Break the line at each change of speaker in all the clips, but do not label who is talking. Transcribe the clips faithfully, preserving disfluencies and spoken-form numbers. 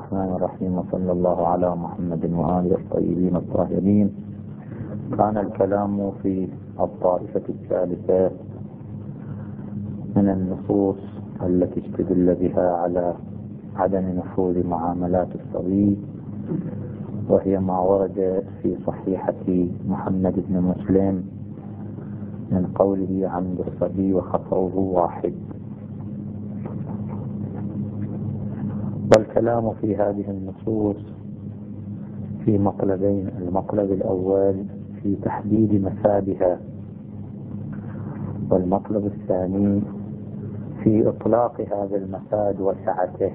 الرحمن الرحيم، وصلى الله على محمد وآله الطيبين الطاهرين. كان الكلام في الطائفة الثالثة من النصوص التي استدل بها على عدم نفوذ معاملات الصبي، وهي ما ورد في صحيحة محمد بن مسلم من قوله عمد الصبي وخطأه واحد. والكلام في هذه النصوص في مقلبين: المقلب الأول في تحديد مفادها، والمطلب الثاني في إطلاق هذا المفاد وسعته.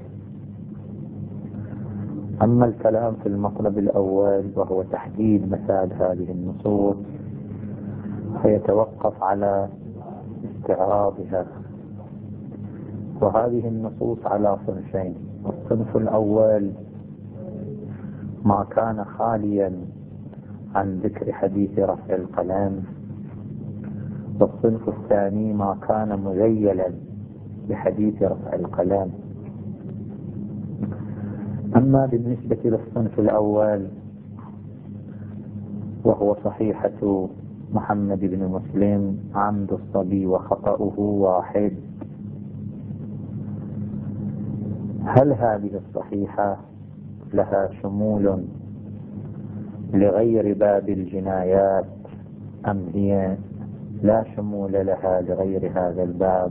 أما الكلام في المطلب الأول وهو تحديد مفاد هذه النصوص فيتوقف على استعراضها. وهذه النصوص على صنفين: الصنف الأول ما كان خاليا عن ذكر حديث رفع القلم، والصنف الثاني ما كان مذيلا بحديث رفع القلم. أما بالنسبة للصنف الأول وهو صحيحة محمد بن مسلم عمد الصبي وخطأه واحد، هل هذه الصحيحة لها شمول لغير باب الجنايات أم هي لا شمول لها لغير هذا الباب؟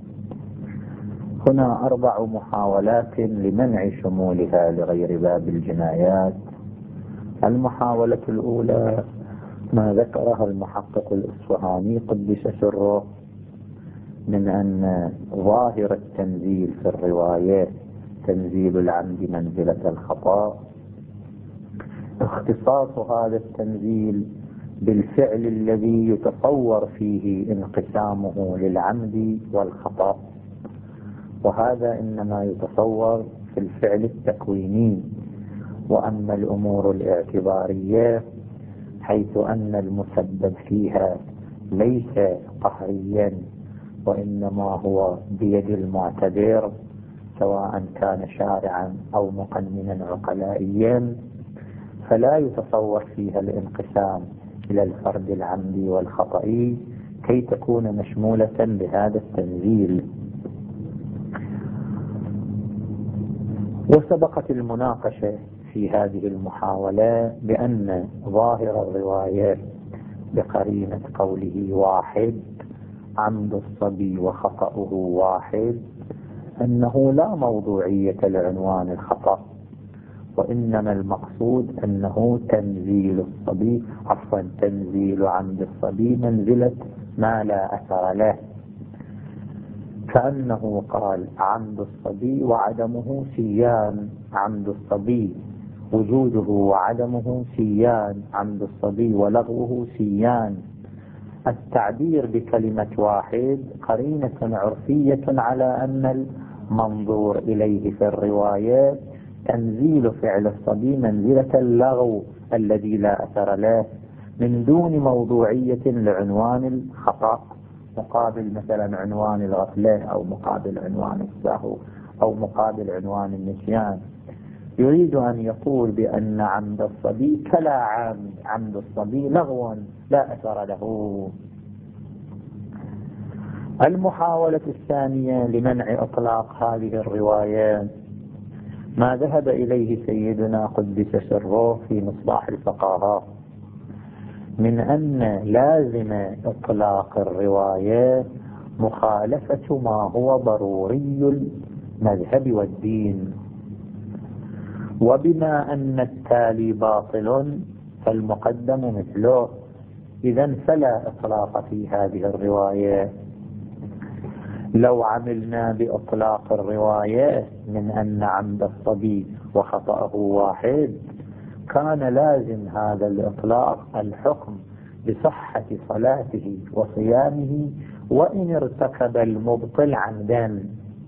هنا أربع محاولات لمنع شمولها لغير باب الجنايات. المحاولة الأولى ما ذكرها المحقق الإصفهاني قدس سره من أن ظاهر التنزيل في الرواية تنزيل العمد منزلة الخطأ، اختصاص هذا التنزيل بالفعل الذي يتصور فيه انقسامه للعمد والخطأ، وهذا إنما يتصور في الفعل التكويني. وأما الأمور الاعتبارية حيث أن المسبب فيها ليس قهريا وإنما هو بيد المعتبر سواء كان شارعا أو مقننا عقلائيا، فلا يتصور فيها الانقسام إلى الفرد العمدي والخطئي كي تكون مشمولة بهذا التنزيل. وسبقت المناقشة في هذه المحاولة بأن ظاهر الرواية بقرينة قوله واحد عمد الصبي وخطأه واحد أنه لا موضوعية لعنوان الخطأ، وإنما المقصود أنه تنزيل الصبي عفوا تنزيل عمد الصبي منزلة ما لا أثر له، كأنه قال عمد الصبي وعدمه سيان، عمد الصبي وجوده وعدمه سيان، عمد الصبي ولغوه سيان. التعبير بكلمة واحد قرينة عرفية على أن المنظور إليه في الرواية تنزيل فعل الصبي منزلة اللغو الذي لا أثر له من دون موضوعية لعنوان الخطأ، مقابل مثلا عنوان الغفلة أو مقابل عنوان السهو أو مقابل عنوان النسيان. يريد أن يقول بأن عمد الصبي كلا عمد، عمد الصبي لغو لا أثر له. المحاولة الثانية لمنع إطلاق هذه الرواية ما ذهب إليه سيدنا قدس سره في مصباح الفقهاء من أن لازم إطلاق الرواية مخالفة ما هو ضروري المذهب والدين، وبما أن التالي باطل فالمقدم مثله، إذن فلا إطلاق في هذه الرواية. لو عملنا بإطلاق الرواية من أن عمد الصبي وخطأه واحد كان لازم هذا الإطلاق الحكم بصحة صلاته وصيامه وإن ارتكب المبطل عمدا.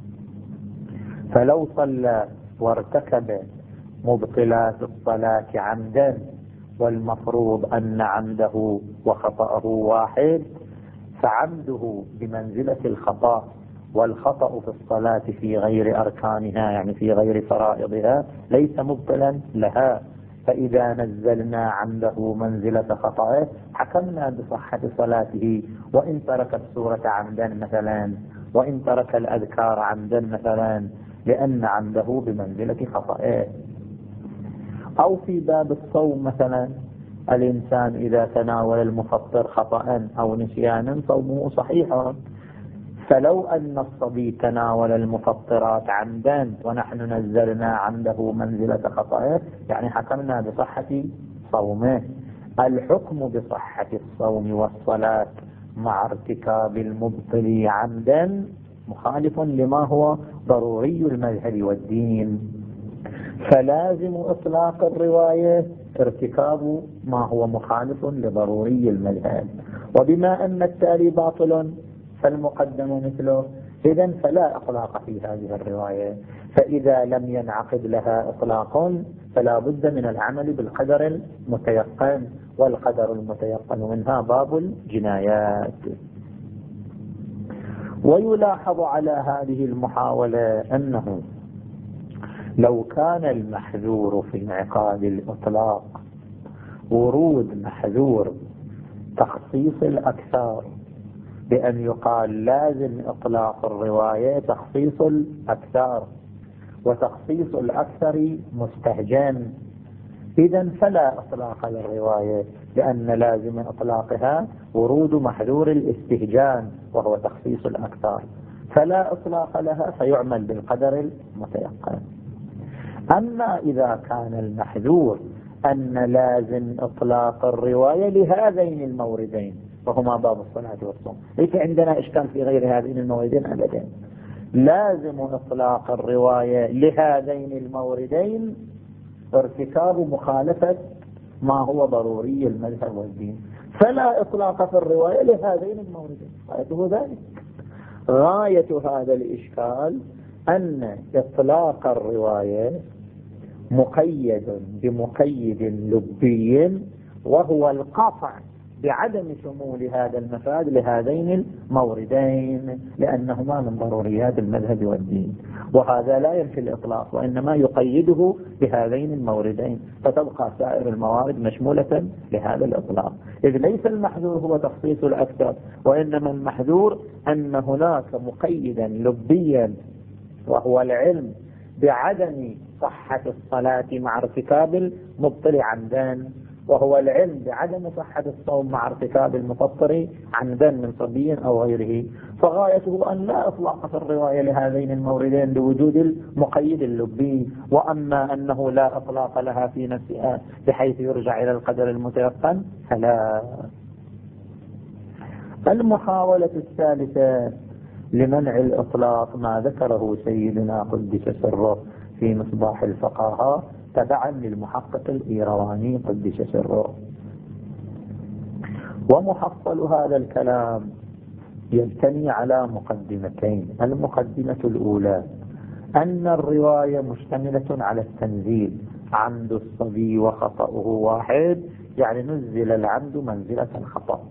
فلو صلى وارتكب مبطلات الصلاة عمدا والمفروض أن عمده وخطأه واحد فعمده بمنزلة الخطأ والخطأ في الصلاة في غير أركانها يعني في غير فرائضها ليس مبطلا لها، فإذا نزلنا عنده منزلة خطأه حكمنا بصحة صلاته، وإن ترك السورة عمدا مثلا، وإن ترك الأذكار عمدا مثلا، لأن عمده بمنزلة خطأه. أو في باب الصوم مثلا، الإنسان إذا تناول المفطر خطأ أو نسيانا صومه صحيح، فلو أن الصبي تناول المفطرات عمدا ونحن نزلنا عنده منزلة خطأه يعني حكمنا بصحة صومه. الحكم بصحة الصوم والصلاة مع ارتكاب المبطل عمدا مخالف لما هو ضروري المذهب والدين، فلازم إطلاق الرواية ارتكاب ما هو مخالف لضروري المذهب، وبما أن التالي باطل فالمقدم مثله، إذن فلا إطلاق في هذه الرواية. فإذا لم ينعقد لها إطلاق فلا بد من العمل بالقدر المتيقن، والقدر المتيقن منها باب الجنايات. ويلاحظ على هذه المحاولة أنه لو كان المحذور في انعقاد الإطلاق ورود محذور تخصيص الأكثر، بأن يقال لازم إطلاق الرواية تخصيص الأكثر، وتخصيص الأكثر مستهجن، إذن فلا إطلاق للرواية، لأن لازم إطلاقها ورود محذور الاستهجان وهو تخصيص الأكثر، فلا إطلاق لها فيعمل بالقدر المتيقن. أما إذا كان المحذور أن لازم إطلاق الرواية لهذين الموردين وهما باب الصلاة والصوم، ليس عندنا إشكال في غير هذين الموردين أبدا، لازم إطلاق الرواية لهذين الموردين ارتكاب مخالفة ما هو ضروري المذهب والدين، فلا إطلاق في الرواية لهذين الموردين. غايته ذلك، غاية هذا الإشكال أن إطلاق الرواية مقيد بمقيد لبي، وهو القطع بعدم شمول هذا المفاد لهذين الموردين، لأنهما من ضروريات المذهب والدين، وهذا لا ينفي الإطلاق وإنما يقيده بهذين الموردين، فتبقى سائر الموارد مشمولة لهذا الإطلاق، إذ ليس المحذور هو تخصيص الأكثر، وإنما المحذور أن هناك مقيدا لبيا وهو العلم بعدم صحة الصلاة مع ارتكاب المبطل عمدا، وهو العلم بعدم صحة الصوم مع ارتكاب المفطر عمدا من صبي أو غيره، فغايته أن لا إطلاق في الرواية لهذين الموردين لوجود المقيد اللبي، وأما أنه لا إطلاق لها في نفسها بحيث يرجع إلى القدر المتيقن فلا. المحاولة الثالثة لمنع الإطلاق ما ذكره سيدنا قدس سره في مصباح الفقهاء تبعا للمحقق الإيرواني قدس سره. ومحصل هذا الكلام يبتني على مقدمتين. المقدمة الأولى أن الرواية مشتملة على التنزيل، عمد الصبي وخطأه واحد، يعني نزل العمد منزلة الخطأ،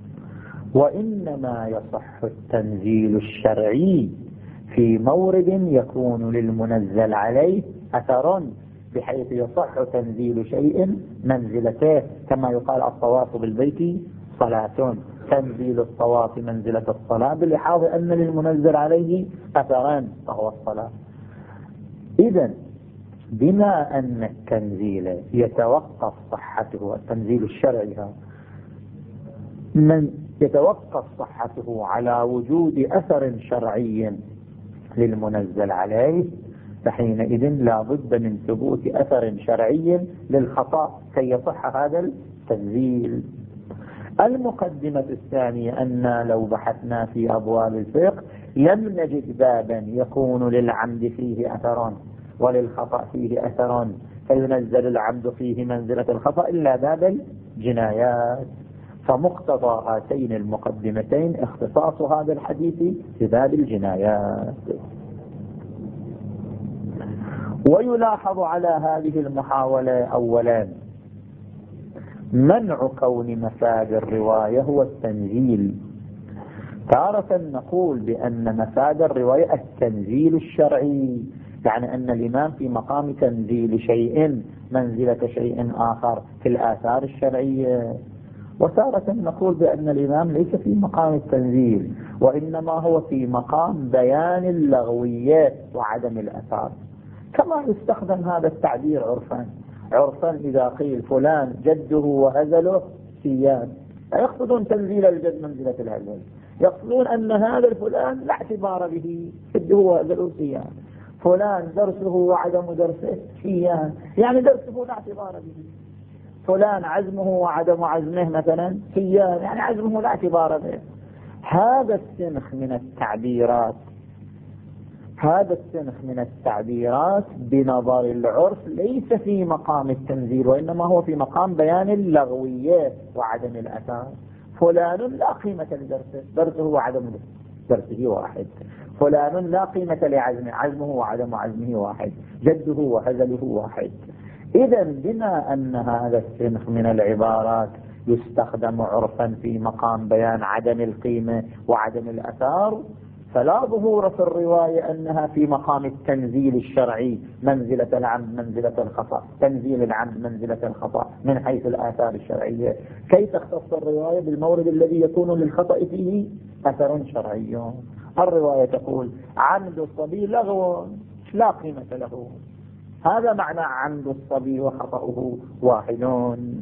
وإنما يصح التنزيل الشرعي في مورد يكون للمنزل عليه أثر، بحيث يصح تنزيل شيء منزلته، كما يقال الطواف بالبيت صلاة، تنزيل الطواف منزلة الصلاة بلحاظ أن للمنزل عليه أثران فهو الصلاة. إذن بما أن التنزيل يتوقف صحته، التنزيل الشرعي من يتوقف صحته على وجود أثر شرعي للمنزل عليه، فحينئذ لا بد من ثبوت أثر شرعي للخطأ كي يصح هذا التنزيل. المقدمة الثانية أن لو بحثنا في أبواب الفقه لم نجد بابا يكون للعمد فيه أثر وللخطأ فيه أثر فينزل العمد فيه منزلة الخطأ إلا باب الجنايات، فمقتضى هاتين المقدمتين اختصاص هذا الحديث في باب الجنايات. ويلاحظ على هذه المحاولة أولا منع كون مفاد الرواية هو التنزيل، تارة نقول بأن مفاد الرواية التنزيل الشرعي، يعني أن الإمام في مقام تنزيل شيء منزلة شيء آخر في الآثار الشرعية. وتارة نقول بأن الإمام ليس في مقام التنزيل، وإنما هو في مقام بيان اللغويات وعدم الأثار، كما يستخدم هذا التعبير عرفا. عرفا إذا قيل فلان جده وهزله سيان، لا يقصدون تنزيل الجد منزلة الهزل، يقصدون أن هذا الفلان لا اعتبار به، جده وهزله سيان. فلان درسه وعدم درسه سيان، يعني درسه لا اعتبار به. فلان عزمه وعدم عزمه مثلا سيان، يعني عزمه لا اعتبار به. هذا السنخ من التعبيرات هذا السنخ من التعبيرات بنظر العرف ليس في مقام التنزيل، وإنما هو في مقام بيان اللغويات وعدم الأثار. فلان لا قيمة لدرسه، درسه وعدم درسه واحد. فلان لا قيمة لعزمه، عزمه وعدم عزمه واحد. جده وهزله واحد. إذا بما أن هذا السنخ من العبارات يستخدم عرفا في مقام بيان عدم القيمة وعدم الأثار، فلا ظهور في الرواية أنها في مقام التنزيل الشرعي منزلة العمد منزلة الخطأ، تنزيل العمد منزلة الخطأ من حيث الآثار الشرعية. كيف تختص الرواية بالمورد الذي يكون للخطأ فيه أثر شرعي؟ الرواية تقول عمد الصبي لغو لا قيمة له، هذا معنى عمد الصبي وخطأه واحدون.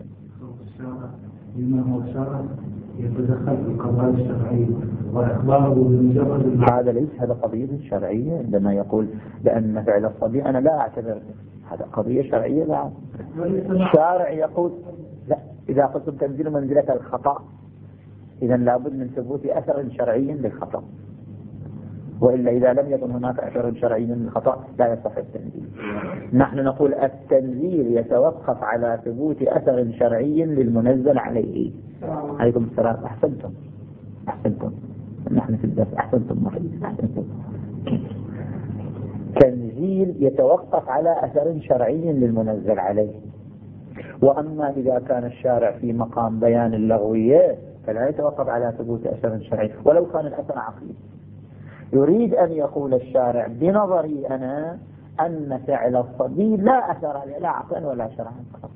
لما هو شرع يتدخل في القضايا الشرعية وإخباره بمجرد
هذا ليس هذا قضية شرعية. عندما يقول بأن فعل الصبي أنا لا أعتبر هذا قضية شرعية، لا. الشارع يقول لا، إذا قلتم تنزيل منزلة الخطأ إذا لابد من ثبوت أثر شرعي للخطأ، وإلا إذا لم يكن هناك أثر شرعي للخطأ لا يصح التنزيل. نحن نقول التنزيل يتوقف على ثبوت أثر شرعي للمنزل عليه. عليكم السلام. أحسنتم أحسنتم نحن في الدرس. أحسنتم أحسنتم. تنزيل يتوقف على أثر شرعي للمنزل عليه، وأما إذا كان الشارع في مقام بيان اللغويات فلا يتوقف على ثبوت أثر شرعي ولو كان الأثر عقلي. يريد أن يقول الشارع بنظري أنا أن فعل الصبي لا أثر عليه لا عقلا ولا شرعا،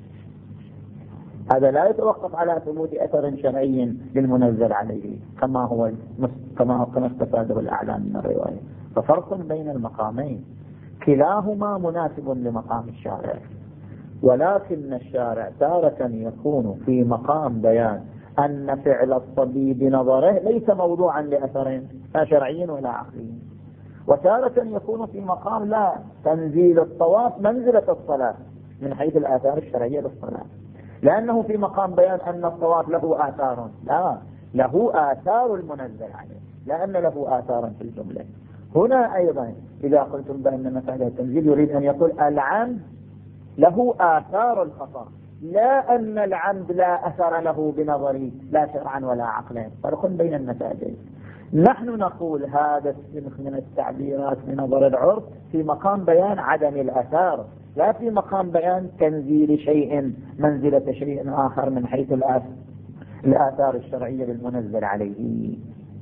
هذا لا يتوقف على ثبوت أثر شرعي للمنزل عليه كما هو كما هو كما استفاده الأعلام من الرواية. ففرق بين المقامين، كلاهما مناسب لمقام الشارع، ولكن الشارع تارة يكون في مقام بيان أن فعل الصبي بنظره ليس موضوعا لأثر لا شرعي ولا عقلي، وتارة يكون في مقام لا تنزيل الطواف منزلة الصلاة من حيث الآثار الشرعية للصلاة، لأنه في مقام بيان أن الطواف له آثار، لا له آثار المنزل عليه، لأن له آثارا في الجملة. هنا أيضا إذا قلتم بأن مسألة التنزيل يريد أن يقول العمد له آثار الخطأ، لا أن العمد لا أثر له بنظري لا شرعا ولا عقلا. فرق بين المسائل. نحن نقول هذا السنخ من التعبيرات من نظر العرف في مقام بيان عدم الأثار، لا في مقام بيان تنزيل شيء منزلة شيء آخر من حيث الآثار الشرعية للمنزل عليه.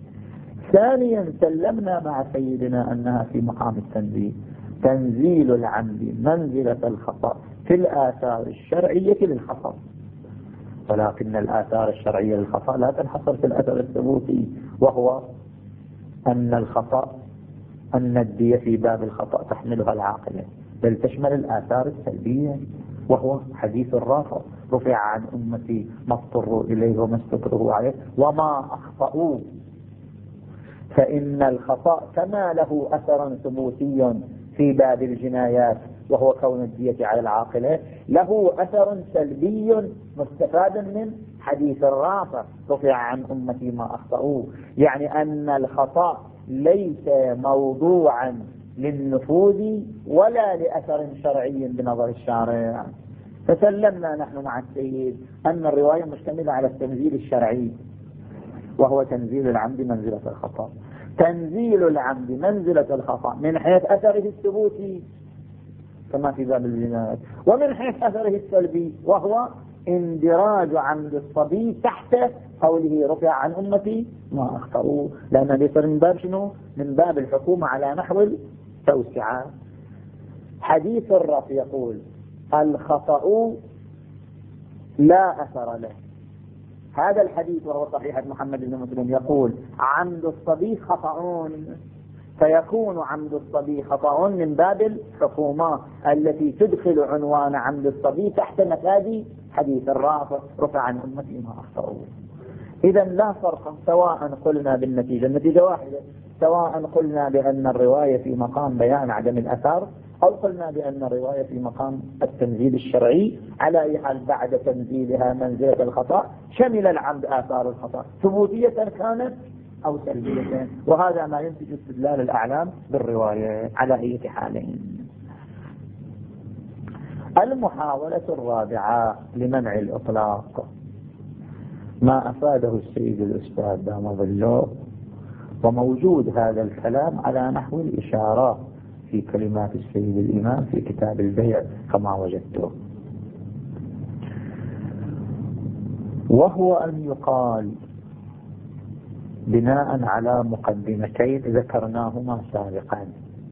ثانيا سلمنا مع سيدنا أنها في مقام التنزيل، تنزيل العمد منزلة الخطأ في الآثار الشرعية للخطأ، ولكن الآثار الشرعية للخطأ لا تنحصر في الأثر الثبوتي، وهو أن الخطأ أن الدية في باب الخطأ تحملها العاقلة، بل تشمل الآثار السلبية، وهو حديث الرافع رفع عن أمتي ما اضطروا إليه وما استكرهوا عليه وما أخطأوا. فإن الخطأ كما له أثر ثبوتي في باب الجنايات وهو كون الدية على العاقلة، له أثر سلبي مستفاد من حديث الرافع رفع عن أمتي ما أخطأوا، يعني أن الخطأ ليس موضوعا للنفوذ ولا لأثر شرعي بنظر الشارع. فسلمنا نحن مع السيد أن الرواية مشتملة على التنزيل الشرعي، وهو تنزيل العمد منزلة الخطأ. تنزيل العمد منزلة الخطأ من حيث أثره الثبوتي كما في باب الجنايات، ومن حيث أثره السلبي وهو اندراج عمد الصبي تحت قوله رفع عن أمتي ما أخطأوا، لأن بيصير من باب شنو؟ من باب الحكومة على نحو التوسعة. حديث الرفع يقول الخطأ لا أثر له. هذا الحديث وهو صحيح محمد بن مسلم يقول عمد الصبي خطأ، فيكون عمد الصبي خطأ من باب الحكومة التي تدخل عنوان عمد الصبي تحت مفاد حديث الرافع رفع عن أمتي ما أخطأوا. إذا لا فرق، سواء قلنا بالنتيجة النتيجة واحدة، سواء قلنا بأن الرواية في مقام بيان عدم الأثر أو قلنا بأن الرواية في مقام التنزيل الشرعي، على أي حال بعد تنزيلها منزلة الخطأ شمل العمد آثار الخطأ ثبوتية كانت أو سلبية، وهذا ما ينتج استدلال الأعلام بالرواية على أي حالين. المحاولة الرابعة لمنع الإطلاق ما أفاده السيد الأستاذ دام ظله، وموجود هذا الكلام على نحو الإشارة في كلمات السيد الإمام في كتاب البيع كما وجدته، وهو أن يقال بناء على مقدمتين ذكرناهما سابقا.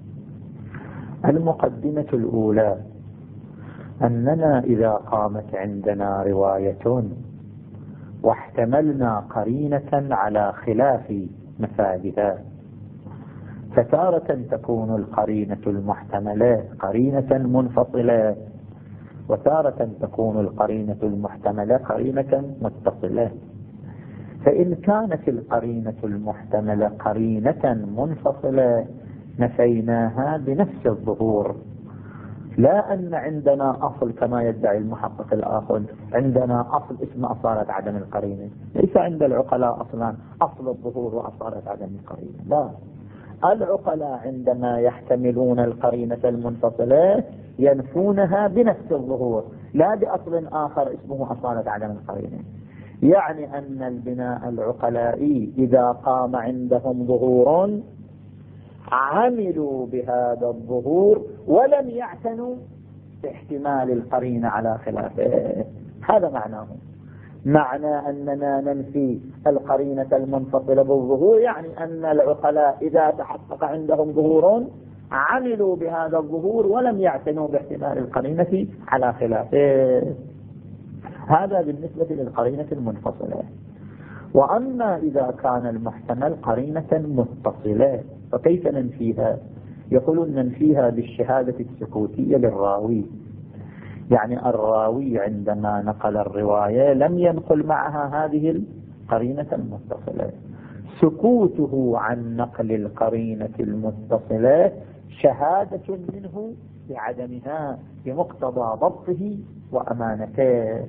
المقدمة الأولى أننا إذا قامت عندنا رواية واحتملنا قرينة على خلاف مفادها، فتارة تكون القرينة المحتملة قرينة منفصلة، وتارة تكون القرينة المحتملة قرينة متصلة. فإن كانت القرينة المحتملة قرينة منفصلة نفيناها بنفس الظهور، لا أن عندنا أصل كما يدعي المحقق الآخر عندنا أصل اسم أصالة عدم القرينة. ليس عند العقلاء أصلا أصل الظهور وأصالة عدم القرينة، لا، العقلاء عندما يحتملون القرينة المنفصلة ينفونها بنفس الظهور لا بأصل آخر اسمه أصالة عدم القرينة. يعني أن البناء العقلائي إذا قام عندهم ظهور عملوا بهذا الظهور ولم يعتنوا باحتمال القرينة على خلافه. هذا معناه، معنى أننا ننفي القرينة المنفصلة بالظهور يعني أن العقلاء إذا تحقق عندهم ظهور عملوا بهذا الظهور ولم يعتنوا باحتمال القرينة على خلافه. هذا بالنسبة للقرينة المنفصلة. وأما إذا كان المحتمل قرينة متصلة فكيف ننفيها؟ يقولون ننفيها بالشهادة السكوتية للراوي. يعني الراوي عندما نقل الرواية لم ينقل معها هذه القرينة المتصلة، سكوته عن نقل القرينة المتصلة شهادة منه بعدمها بمقتضى ضبطه وأمانته.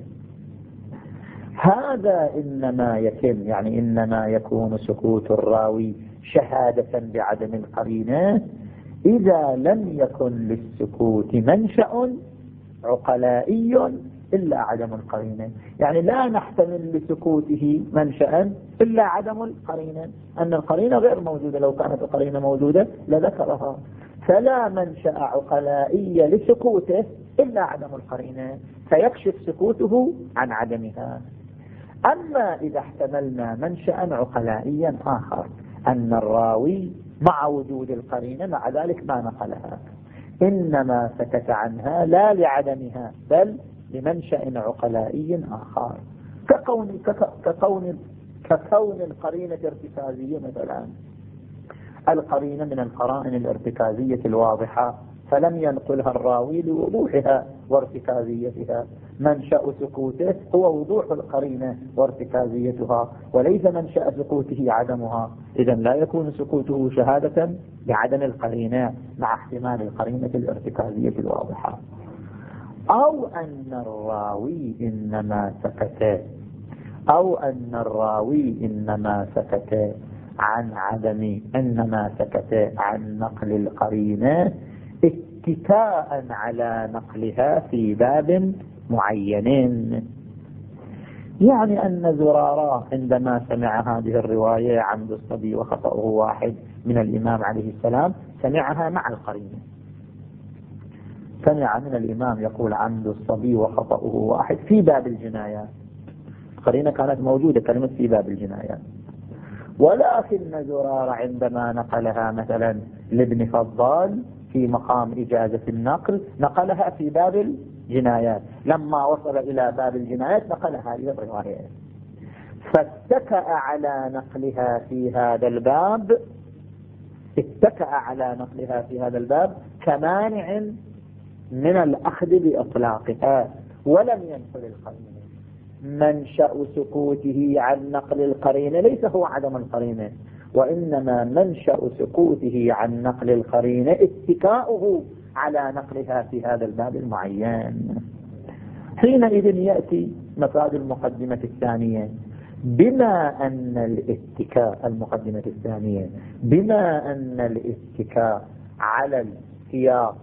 هذا إنما يتم، يعني إنما يكون سكوت الراوي شهادة بعدم القرينة إذا لم يكن للسكوت منشأ عقلائي إلا عدم القرينة. يعني لا نحتمل لسكوته منشأ إلا عدم القرينة، أن القرينة غير موجودة، لو كانت القرينة موجودة لذكرها. فلا منشأ عقلائي لسكوته إلا عدم القرينة، فيكشف سكوته عن عدمها. أما إذا احتملنا منشأ عقلائيا آخر أن الراوي مع وجود القرينة مع ذلك ما نقلها، إنما سكت عنها لا لعدمها بل لمنشأ عقلائي آخر، ككون, ككون, ككون القرينة ارتكازية مثلا. القرينة من القرائن الارتكازية الواضحة فلم ينقلها الراوي لوضوحها وارتكازيتها، منشأ سكوته هو وضوح القرينة وارتكازيتها وليس منشأ سكوته عدمها. إذن لا يكون سكوته شهادة بعدم القرينة مع احتمال القرينة الارتكازية الواضحة. أو أن الراوي إنما سكت أو أن الراوي إنما سكت عن عدم إنما سكت عن نقل القرينة اتكاء على نقلها في باب معين. يعني أن زرارة عندما سمع هذه الرواية عمد الصبي وخطأه واحد من الإمام عليه السلام سمعها مع القرينة، سمع من الإمام يقول عمد الصبي وخطأه واحد في باب الجنايات، قرينة كانت موجودة كلمة في باب الجنايات، ولكن زرار عندما نقلها مثلا لابن فضال في مقام إجازة النقل نقلها في باب الجنايات، لما وصل إلى باب الجنايات نقلها هذه الرواية، فاتكأ على نقلها في هذا الباب اتكأ على نقلها في هذا الباب كمانع من الأخذ بإطلاقها، ولم ينقل القرينة. منشأ سكوته عن نقل القرينة ليس هو عدم القرينة، وإنما منشأ سكوته عن نقل القرينة اتكاؤه على نقلها في هذا الباب المعين. حينئذ يأتي مفاد المقدمة الثانية، بما أن الاتكاء المقدمة الثانية بما أن الاتكاء على السياق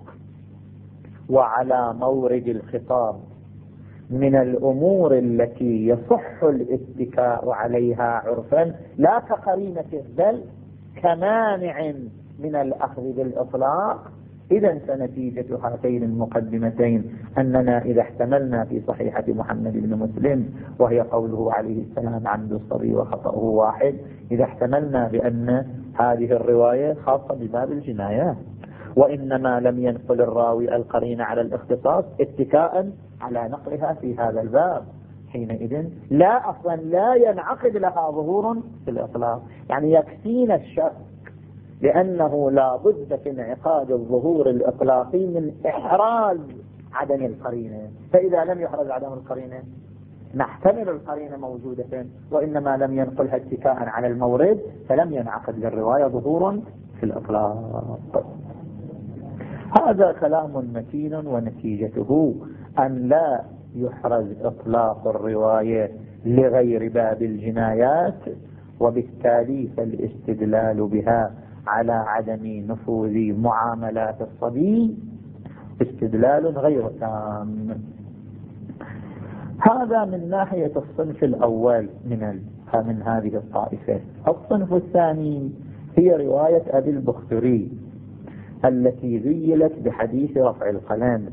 وعلى مورد الخطاب من الأمور التي يصح الاتكاء عليها عرفا لا كقرينة بل كمانع من الأخذ بالإطلاق، إذن فنتيجة هاتين المقدمتين أننا إذا احتملنا في صحيحة محمد بن مسلم وهي قوله عليه السلام عمد الصبي وخطأه واحد، إذا احتملنا بأن هذه الرواية خاصة بباب الجنايات، وإنما لم ينقل الراوي القرين على الاختصاص اتكاء على نقلها في هذا الباب، حينئذ لا أصلا لا ينعقد لها ظهور في الإطلاق، يعني يكفينا الشك لأنه لا بد في انعقاد الظهور الإطلاقي من إحراز عدم القرينة، فإذا لم يحرز عدم القرينة نحتمل القرينة موجودة وإنما لم ينقلها اتكاء على المورد فلم ينعقد للرواية ظهور في الإطلاق. هذا كلام متين، ونتيجته أن لا يحرز إطلاق الرواية لغير باب الجنايات، وبالتالي فالاستدلال بها على عدم نفوذ معاملات الصبي استدلال غير تام. هذا من ناحية الصنف الأول من من هذه الطائفة. الصنف الثاني هي رواية أبي البختري التي ذيلت بحديث رفع القلم.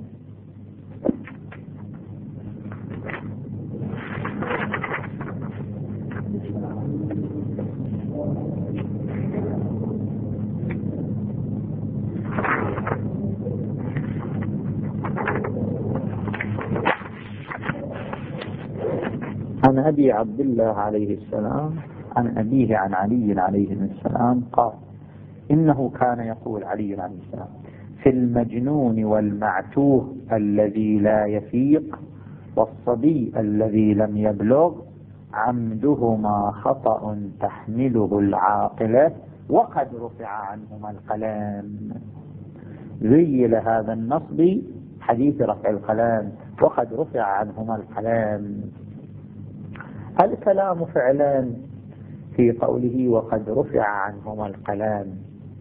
عن أبي عبد الله عليه السلام عن أبيه عن علي عليه السلام قال إنه كان يقول علي عليه السلام في المجنون والمعتوه الذي لا يفيق والصبي الذي لم يبلغ عمدهما خطأ تحمله العاقلة وقد رفع عنهما القلم. ذيل هذا النصب حديث رفع القلم وقد رفع عنهما القلم. الكلام فعلا في قوله وقد رفع عنهما القلم.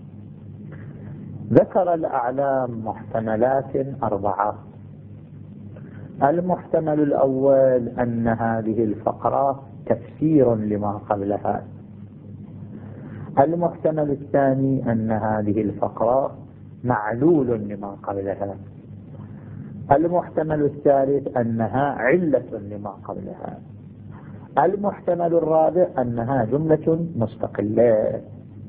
ذكر الأعلام محتملات أربعة. المحتمل الأول أن هذه الفقرة تفسير لما قبلها. المحتمل الثاني أن هذه الفقرة معلول لما قبلها. المحتمل الثالث أنها علة لما قبلها. المحتمل الرابع أنها جملة مستقلة.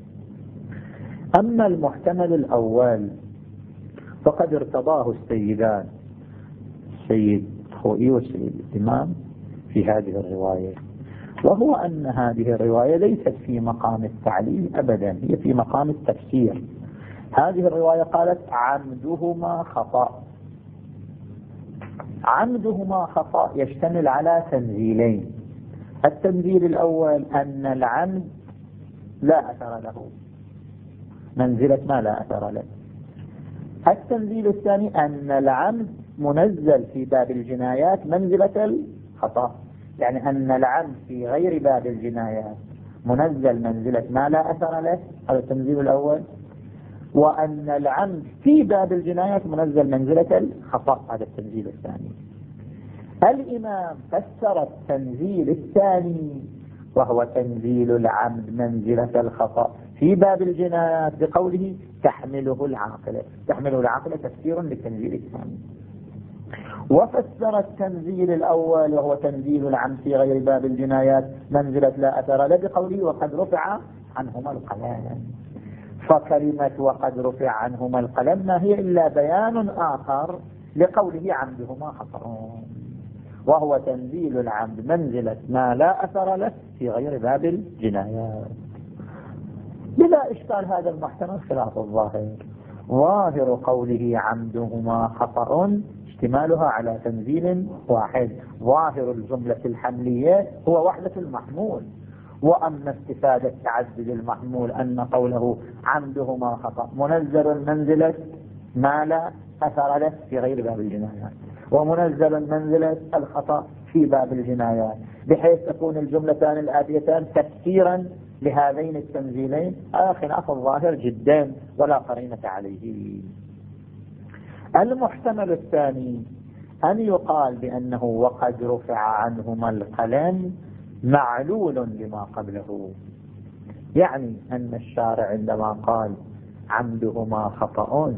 أما المحتمل الأول فقد ارتضاه السيدان السيد خوئي والسيد الإمام في هذه الرواية، وهو أن هذه الرواية ليست في مقام التعليل أبدا، هي في مقام التفسير. هذه الرواية قالت عمدهما خطأ. عمدهما خطأ يشتمل على تنزيلين. التنزيل الأول أن العمد لا أثر له، منزلة ما لا أثر له. التنزيل الثاني أن العمد منزل في باب الجنايات منزلة الخطأ، يعني أن العمد في غير باب الجنايات منزل منزلة ما لا أثر له، هذا التنزيل الأول. وأن العمد في باب الجنايات منزل منزلة الخطأ، هذا التنزيل الثاني. الإمام فسر التنزيل الثاني وهو تنزيل العمد منزلة الخطأ في باب الجنايات بقوله تحمله العاقلة. تحمله العاقلة تفسير للتنزيل الثاني. وفسر التنزيل الأول وهو تنزيل العمد في غير باب الجنايات منزلة لا أثر له بقوله وقد رفع عنهما القلم. فكلمة وقد رفع عنهما القلم ما هي إلا بيان آخر لقوله عمدهما خطأ، وهو تنزيل العمد منزلة ما لا أثر له في غير باب الجنايات. بلا إشكال هذا المحتمل خلاف الظاهر. ظاهر قوله عمدهما خطأ اشتمالها على تنزيل واحد. ظاهر الجملة الحملية هو وحدة المحمول، وأما استفادة تعدد المحمول أن قوله عمدهما خطأ منزل منزلة ما لا أثر له في غير باب الجنايات، ومنزل منزلة الخطأ في باب الجنايات، بحيث تكون الجملتان الآتيتان تفسيرا لهذين التنزيلين. هذا خلاف الظاهر جدا ولا قرينة عليه. المحتمل الثاني أن يقال بأنه وقد رفع عنهما القلم معلول لما قبله، يعني أن الشارع عندما قال عمدهما خطأ،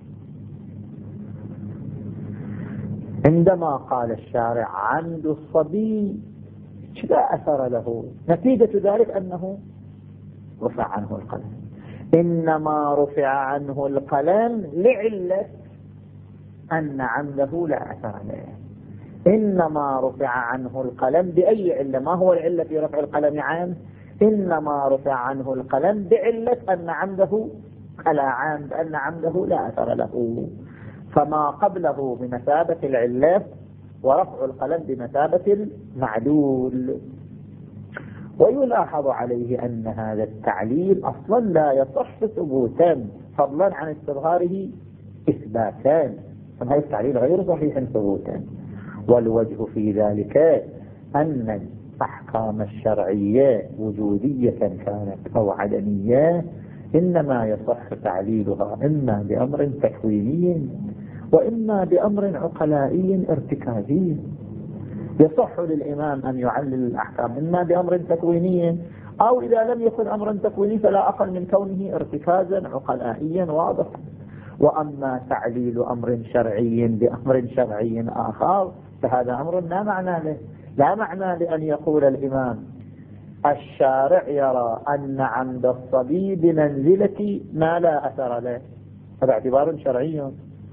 عندما قال الشارع عمد الصبي لا أثر له، نتيجة ذلك أنه رفع عنه القلم. إنما رفع عنه القلم لعلة أن عمده لا أثر له. إنما رفع عنه القلم بأي علة؟ ما هو العلة في رفع القلم عنه؟ إنما رفع عنه القلم بعلة أن عمده على عمد، أن عمده لا أثر له، فما قبله بمثابة العلة ورفع القلم بمثابة المعلول. ويلاحظ عليه أن هذا التعليل أصلا لا يصح ثبوتا فضلا عن استظهاره إثباتا، فهذا التعليل غير صحيح ثبوتا. والوجه في ذلك أن الأحكام الشرعية وجودية كانت أو عدمية إنما يصح تعليلها إما بأمر تكويني وإما بأمر عقلائي ارتكازي. يصح للإمام أن يعلل الأحكام إما بأمر تكويني، أو إذا لم يكن أمرا تكويني فلا أقل من كونه ارتكازا عقلائيا واضح. وأما تعليل أمر شرعي بأمر شرعي آخر فهذا أمر لا معنى له. لا معنى لأن يقول الإمام الشارع يرى أن عمد الصبي بمنزلة ما لا أثر له، هذا اعتبار شرعي،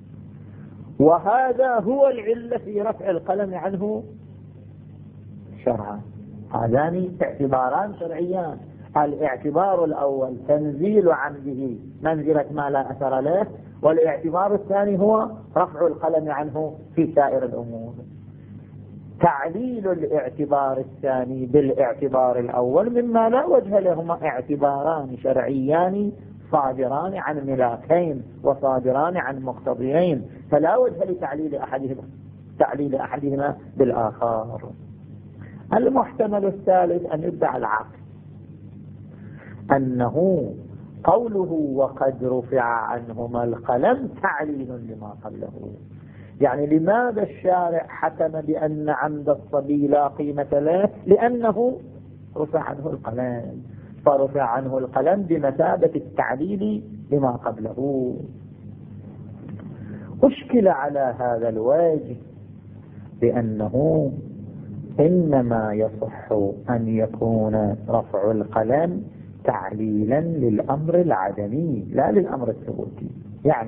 وهذا هو العلة في رفع القلم عنه شرعا. هذان اعتباران شرعيان. الاعتبار الأول تنزيل عمده منزلة ما لا أثر له، والاعتبار الثاني هو رفع القلم عنه في سائر الأمور. تعليل الاعتبار الثاني بالاعتبار الأول مما لا وجه لهما، اعتباران شرعيان صادران عن ملاكين وصادران عن مقتضيين، فلا وجه لتعليل أحدهما تعليل أحدهما بالآخر. المحتمل الثالث أن يدعى العقل أنه قوله وقد رفع عنهما القلم تعليل لما قبله. يعني لماذا الشارع حكم بأن عمد الصبي لا قيمة له؟ لأنه رفع عنه القلم، فرفع عنه القلم بمثابة التعليل لما قبله. أشكل على هذا الوجه بأنه إنما يصح أن يكون رفع القلم تعليلا للأمر العدمي لا للأمر الثبوتي. يعني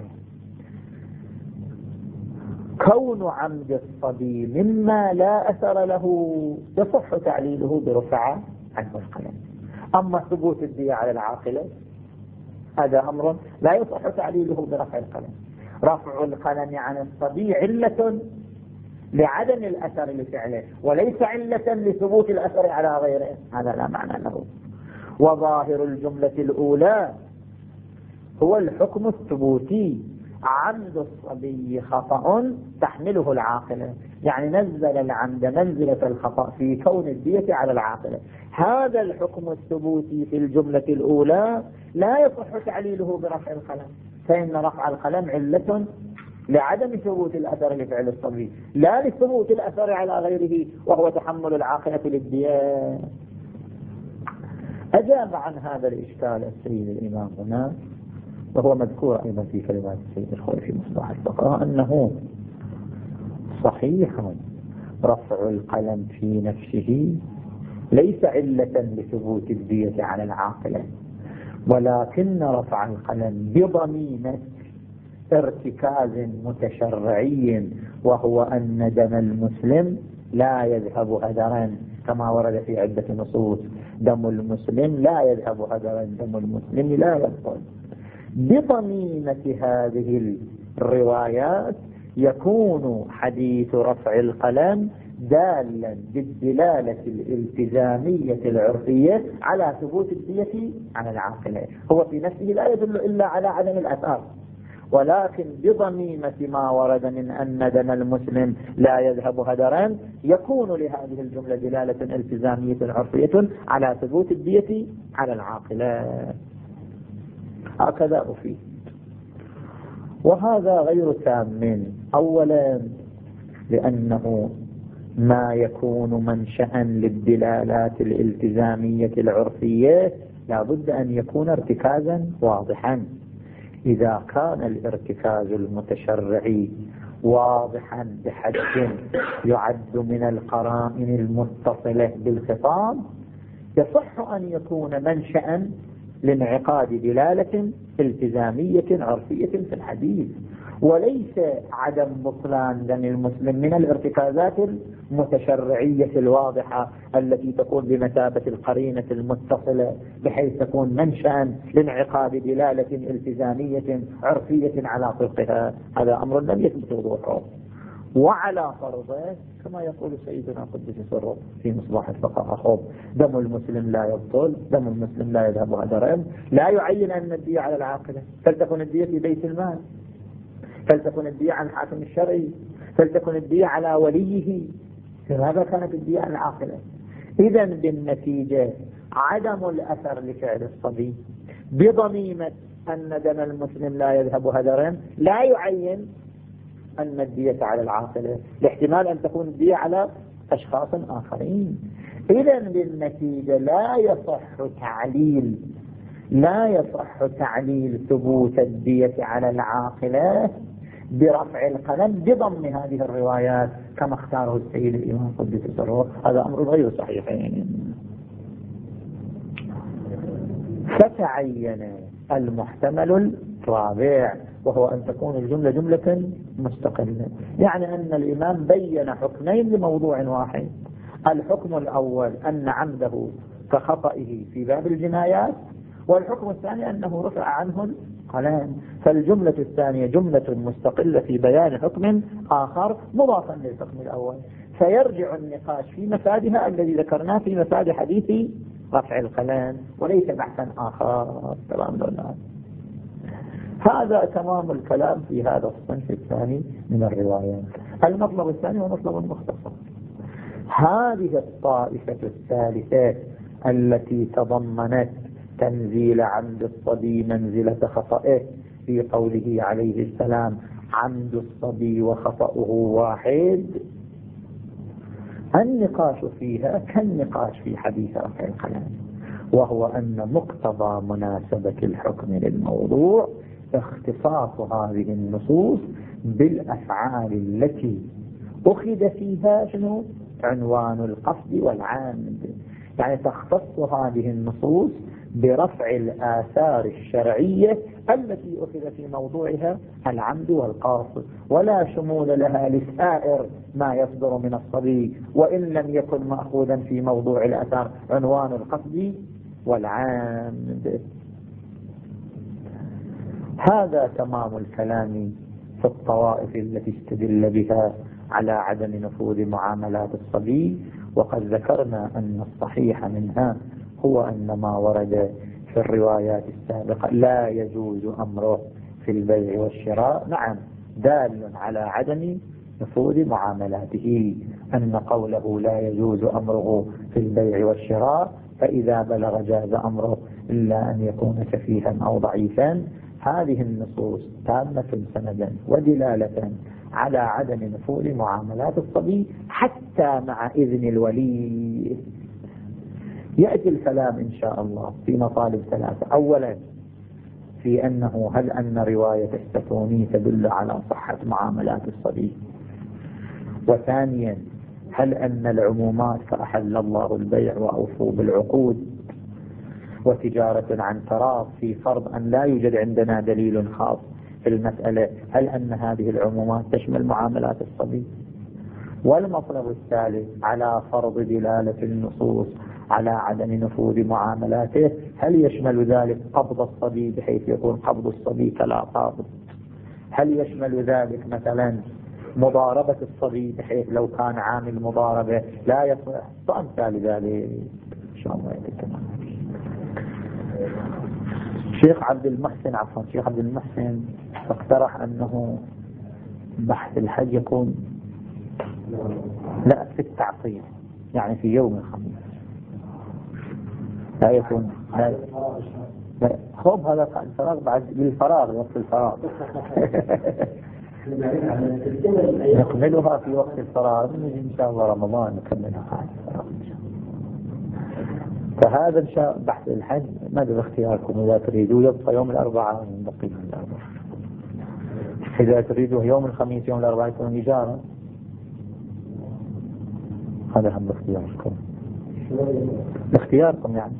كون عمد الصبي مما لا أثر له يصح تعليله برفع عنه القلم. أما ثبوت الدية على العاقلة هذا أمر لا يصح تعليله برفع القلم. رفع القلم عن الصبي علة لعدم الأثر لفعله وليس علة لثبوت الأثر على غيره، هذا لا معنى له. وظاهر الجملة الأولى هو الحكم الثبوتي، عمد الصبي خطأ تحمله العاقلة، يعني نزل العمد منزلة الخطأ في كون الدية على العاقلة. هذا الحكم الثبوتي في الجملة الأولى لا يصح تعليله برفع القلم، فإن رفع القلم علة لعدم ثبوت الأثر لفعل الصبي لا لثبوت الأثر على غيره وهو تحمل العاقلة للدية. أجاب عن هذا الإشكال السيد الإمام هنا، وهو مذكور أيضا في كلمات السيد الخوئي في مصباح الفقهاء، أنه صحيح رفع القلم في نفسه ليس علة لثبوت الدية على العاقلة، ولكن رفع القلم بضميمة ارتكاز متشرعي، وهو أن دم المسلم لا يذهب هدرا، كما ورد في عدة نصوص: دم المسلم لا يذهب هدرا، دم المسلم لا يبطل. بضميمة هذه الروايات يكون حديث رفع القلم دالا بالدلالة الالتزامية العرفية على ثبوت الدية على العاقلة. هو في نفسه لا يدل إلا على عدم الأثار، ولكن بضميمة ما ورد من أن دم المسلم لا يذهب هدرا يكون لهذه الجملة دلالة التزامية عرفية على ثبوت الدية على العاقلة. هكذا أفيد. وهذا غير تام. أولا لأنه ما يكون منشأ للدلالات الالتزامية العرفية لا بد أن يكون ارتكازا واضحا. إذا كان الارتكاز المتشرعي واضحا بحد يعد من القرائن المتصلة بالخطاب، يصح أن يكون منشأ لانعقاد دلالة التزامية عرفية في الحديث، وليس عدم بطلان دم المسلم من الارتكازات المتشرعية الواضحة التي تكون بمثابة القرينة المتصلة بحيث تكون منشأ لانعقاد دلالة التزامية عرفية على طبقها. هذا أمر لم يثبت وضوحه. وعلى فرضه كما يقول سيدنا قدس سره في مصباح الفقهاء: دم المسلم لا يبطل، دم المسلم لا يذهب هدرا، لا يعين أن الدية على العاقلة، فلتكن الدية في بيت المال، فلتكن الدية على الحاكم الشرعي، فلتكن الدية على وليه. لماذا كانت الدية على العاقلة؟ إذن بالنتيجة عدم الأثر لفعل الصبي بضميمة أن دم المسلم لا يذهب هدرا لا يعين أن الدية على العاقلة، لاحتمال أن تكون الدية على أشخاص آخرين. إذن بالنتيجة لا يصح تعليل لا يصح تعليل ثبوت الدية على العاقلة برفع القلم بضم هذه الروايات كما اختاره السيد الإمام قدس سره. هذا أمر غير صحيح. فتعين المحتمل الرابع، وهو أن تكون الجملة جملة مستقلة، يعني أن الإمام بين حكمين لموضوع واحد. الحكم الأول أن عمده كخطئه في باب الجنايات، والحكم الثاني أنه رفع عنه القلم. فالجملة الثانية جملة مستقلة في بيان حكم آخر مضافا للحكم الأول، فيرجع النقاش في مفادها الذي ذكرناه في مفاد حديث رفع القلم وليس بحثا آخر. تمام دولار. هذا تمام الكلام في هذا الصنف الثاني من الروايات. المطلب الثاني هو مطلب مختصر. هذه الطائفة الثالثة التي تضمنت تنزيل عمد الصبي منزلة خطئه في قوله عليه السلام: عمد الصبي وخطأه واحد، النقاش فيها كالنقاش في حديث رفع القلم، وهو أن مقتضى مناسبة الحكم للموضوع اختصاص هذه النصوص بالأفعال التي أخذ فيها شنو؟ عنوان القصد والعامد. يعني تختص هذه النصوص برفع الآثار الشرعية التي أخذ في موضوعها العمد والقاصد، ولا شمول لها لسائر ما يصدر من الصبي وإن لم يكن مأخوذا في موضوع الآثار عنوان القصد والعامد. هذا تمام الكلام في الطوائف التي استدل بها على عدم نفوذ معاملات الصبي. وقد ذكرنا أن الصحيح منها هو أن ما ورد في الروايات السابقة لا يجوز أمره في البيع والشراء، نعم دال على عدم نفوذ معاملاته، أن قوله لا يجوز أمره في البيع والشراء فإذا بلغ جاز أمره إلا أن يكون سفيها أو ضعيفا. هذه النصوص تامة سندا ودلالة على عدم نفوذ معاملات الصبي حتى مع إذن الولي. يأتي الكلام إن شاء الله في مطالب ثلاثة. أولا في أنه هل أن رواية الستوني تدل على صحة معاملات الصبي؟ وثانيا هل أن العمومات فأحل الله البيع وأوفوا بالعقود وتجارة عن تراض في فرض أن لا يوجد عندنا دليل خاص في المسألة، هل أن هذه العمومات تشمل معاملات الصبي؟ والمطلب الثالث على فرض دلالة النصوص على عدم نفوذ معاملاته، هل يشمل ذلك قبض الصبي بحيث يكون قبض الصبي كلا قابض؟ هل يشمل ذلك مثلا مضاربة الصبي بحيث لو كان عامل مضاربة لا يصح؟ وأمثال ذلك إن شاء الله يتكلم. شيخ عبد المحسن عفوا شيخ عبد المحسن اقترح أنه بحث الحج يكون لا في التعطيل، يعني في يوم الخميس، لا يكون لا لا خوب هذا الفراغ بعد بالفراغ وقت الفراغ نكملها في وقت الفراغ إن شاء الله رمضان نكملها بعد الفراغ إن شاء الله. فهذا إن شاء بحث الحج ماذا اختياركم؟ إذا تريدوا يبقى يوم الأربعاء بقي من الأربعاء، إذا تريدوا يوم الخميس يوم الأربعاء يكون إجارة، هذا هم اختياركم اختياركم يعني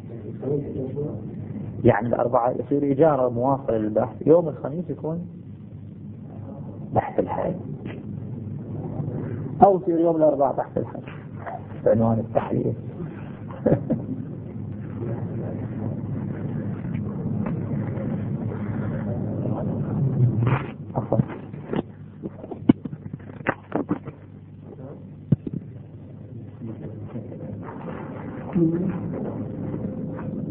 يعني الأربعاء يصير إجارة مواصلة للبحث، يوم الخميس يكون بحث الحج، أو يصير يوم الأربعاء بحث الحج بعنوان التحليل.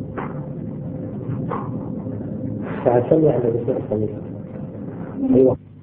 فعشان يعني بسرعة. أيوة.